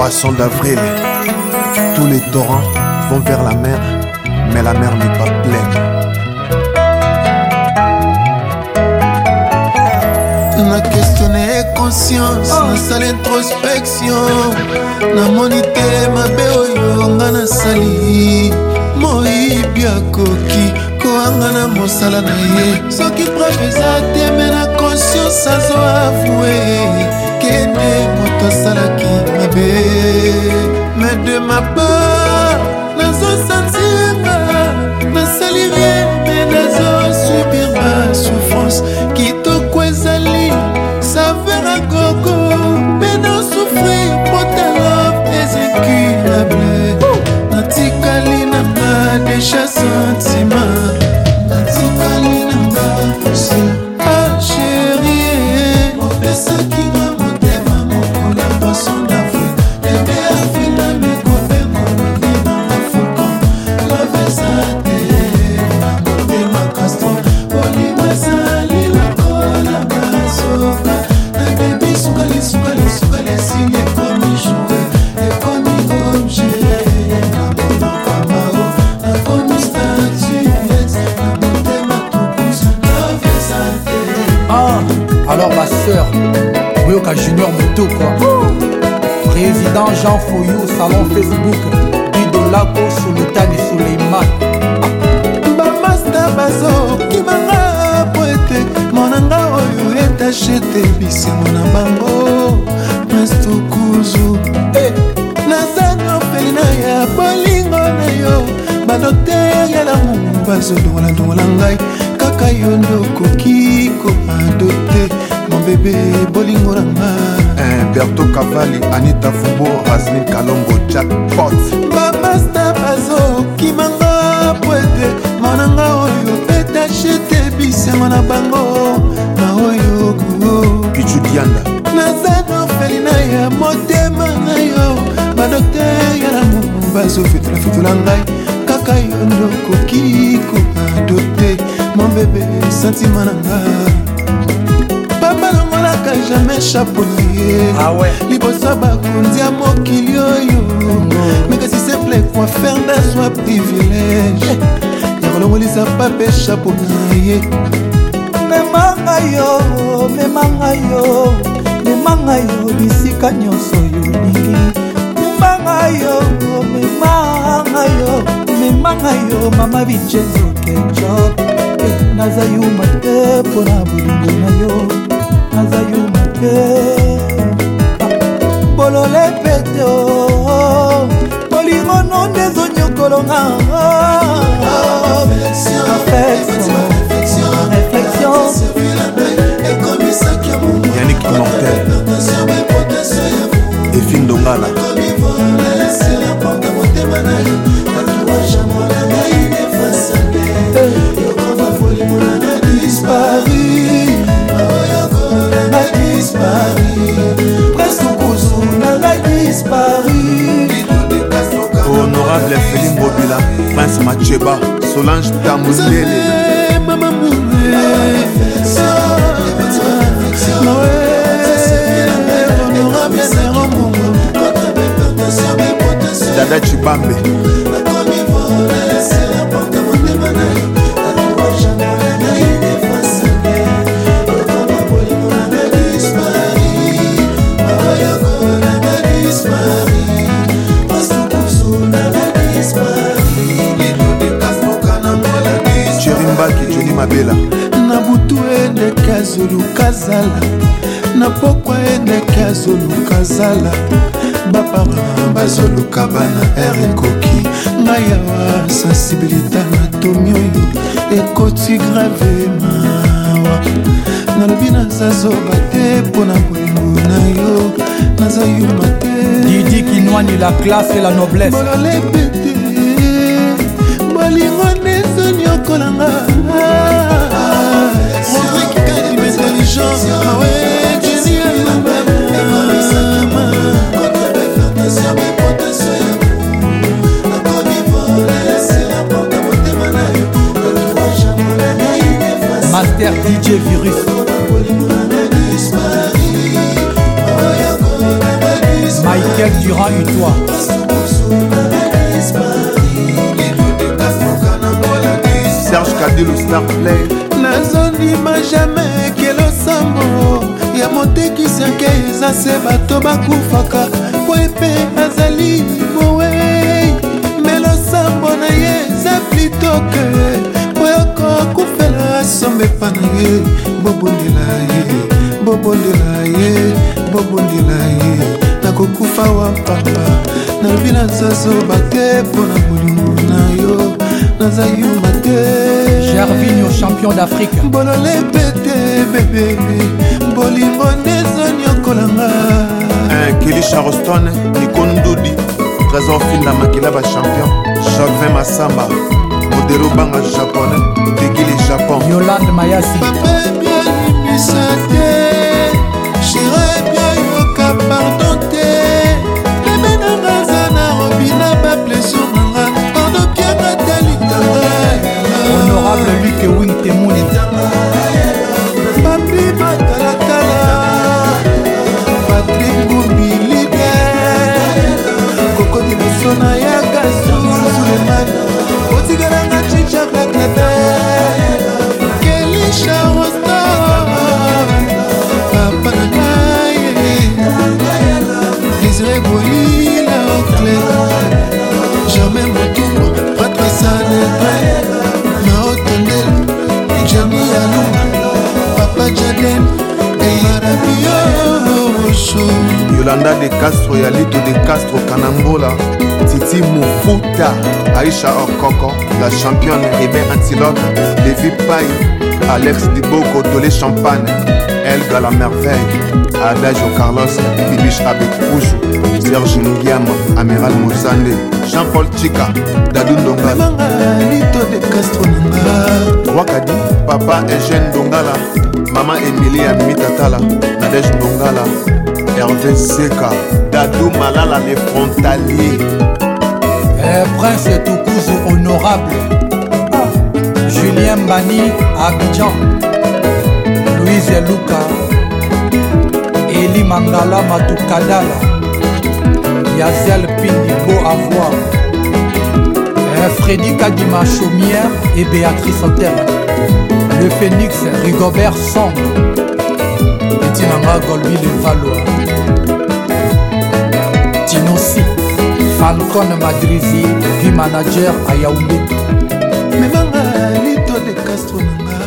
Poisson d'avril, tous les torrents vont vers la mer, mais la mer n'est pas pleine. Na questionner conscience, na sala introspection, na monite mabe oyo nga na sali, moyibi akoki koanga na mosala na ye. Soki preuve eza te me na conscience azo avoué kende moto asalaki mabe. Mais de ma part nazo sentir nasali rien mais nazo subir ma souffrance. Kitoko ezali saveur à gogo mais non souffrir pour ta love est incurable. Natikali nanga déjà sentiment, natikali nanga poussé. Ah chérie, mon pesa qui m'a monté ma mon la poisson d'Afrique. Bébé Afrique na me kope mon na ma faucon. La vesate na monté ma castron. Oli masali la cola basoka. Na bébé soukali soukali soukali signe comme jouer et comme objet. Alors ma soeur, Boyoka Junior Moto quoi. Président Jean Foyou, salon Facebook, Bidolako, Sultan et Suleiman. Bamasta bazo, kimanga poete, monanga oyo etachete bisi mona bango. Masto kuzu, nazano pelina ya bolingo na yo. Badokter ya la mungu bazo dongola ngai. Kaka yondo koki ko adopté mon bébé bolingo ranga. Berto Cavalli, Anita Fubo, Rasmin Kalongo, Jackpot. Bamasta bazo kimanga poete, monanga oyo etachete bisi mona bango. Na oyo go Pichu Dianda nazano felina ya motema na yo. Badokter ya la mungu bazo fitula ngai. Kaka yondo koki ko adopté mon bébé sentiment nanga. Papa nangolaka jamais chaponnier. Ah ouais. Libosa bakundi ya mokili oyo. Mais que si simple quoi faire d'un soi privilège. Yakolongolisa pape chaponnier. Memanga yo bisika nyonso yo ningi. Memanga yo mama Vincenzo Kenjok. Naza yuma te pona bulingo na yo. Naza yuma te bolole pete o bolingo no ndezo nyokolonga. Réflexion Yannick Immortel et Fin Dongala. Honorable Féline Bobila, Prince Macheba, Solange Tamundele. Maman Dada Chibambe. Johnny Mabela. Na butu endeke azolukazala, na pokwa endeke azolukazala. Bapara bazoluka bana ekoki. Ngai awa sensibilité anatomi oyo ekoti grave mawa. Nalobi nazazoba te mpona bolingo na yo. Naza yuma te Didi Kinwani, la classe et la noblesse. bolole pete bolingo nezo nyokolanga. Rodrigue Kadi m'intelligence. Ah ouais, génial. Master DJ Virus. Michael Michel Durand Utois. Serge Kadilou Star Play. nazondima jamais ke losambo ya motekisaka eza se bato bakufaka po epe azali mowei me losambo na ye eza plitoke po yokokufela sombe epa na ye bobondela ye bobondela ye bobondela ye nakokufa wa pamba nalobi nazazoba te mpo na bolingo na yo naza yuma te Gervinho, champion d'Afrique. bolole pete bebe bolingo nezonyokolanga Kelly Charleston, Nikondudi, Trésor Finda Makilaba champion, Jacques Massamba, Modelo Banga japonais, Tegili Japon. Yolande Mayasi. papa bien limisa te shire bien yoka pardon te bebe nanga za na robina baplesio nanga pardon pianga talitanga Honorable Luc Wing Temouni. papi matalatala Patrick Bumbilide Kokodi Musona ya Gasou Suleiman Otigaranga Chicha Blacknata Kelly Charleston Papa Nanaye Israel Boila Ocle Jamais Motumbo Patrice Anetre Mao Tondel Jami Aluma Papa Jaden Yolanda de Castro, Yalito de Castro, Kanangola, Titi Mufuta, Aïcha Orkoko, la championne Ribé Antilope, Lévi Paye, Alex Diboko, Dolé Champagne, Elga la merveille, Adagio Carlos, Bibiche avec Poujou, Serge Nguiam, Amiral Moussande, Jean-Paul Chika, Dadou Ndongala, Lito de Castro Nanga, Wakadi, Papa Eugène Dongala, Maman Emilie Mitatala, Nadège Ndongala, Hervé Seka, Dadou Malala les frontaliers. Prince Toukouzou honorable. Julien Bani Abidjan. Louise Luka. Eli Mangala Matukadala. Yazel Pindi Beau à voir. Freddy Kadima Chaumière et Béatrice Otem. Le Phénix Rigobert Song. Tinanga Golbi Le Valois. Tinossi Falcon Madrizi, vie manager à Yaoundé. Memanga Lito de Castro Nanga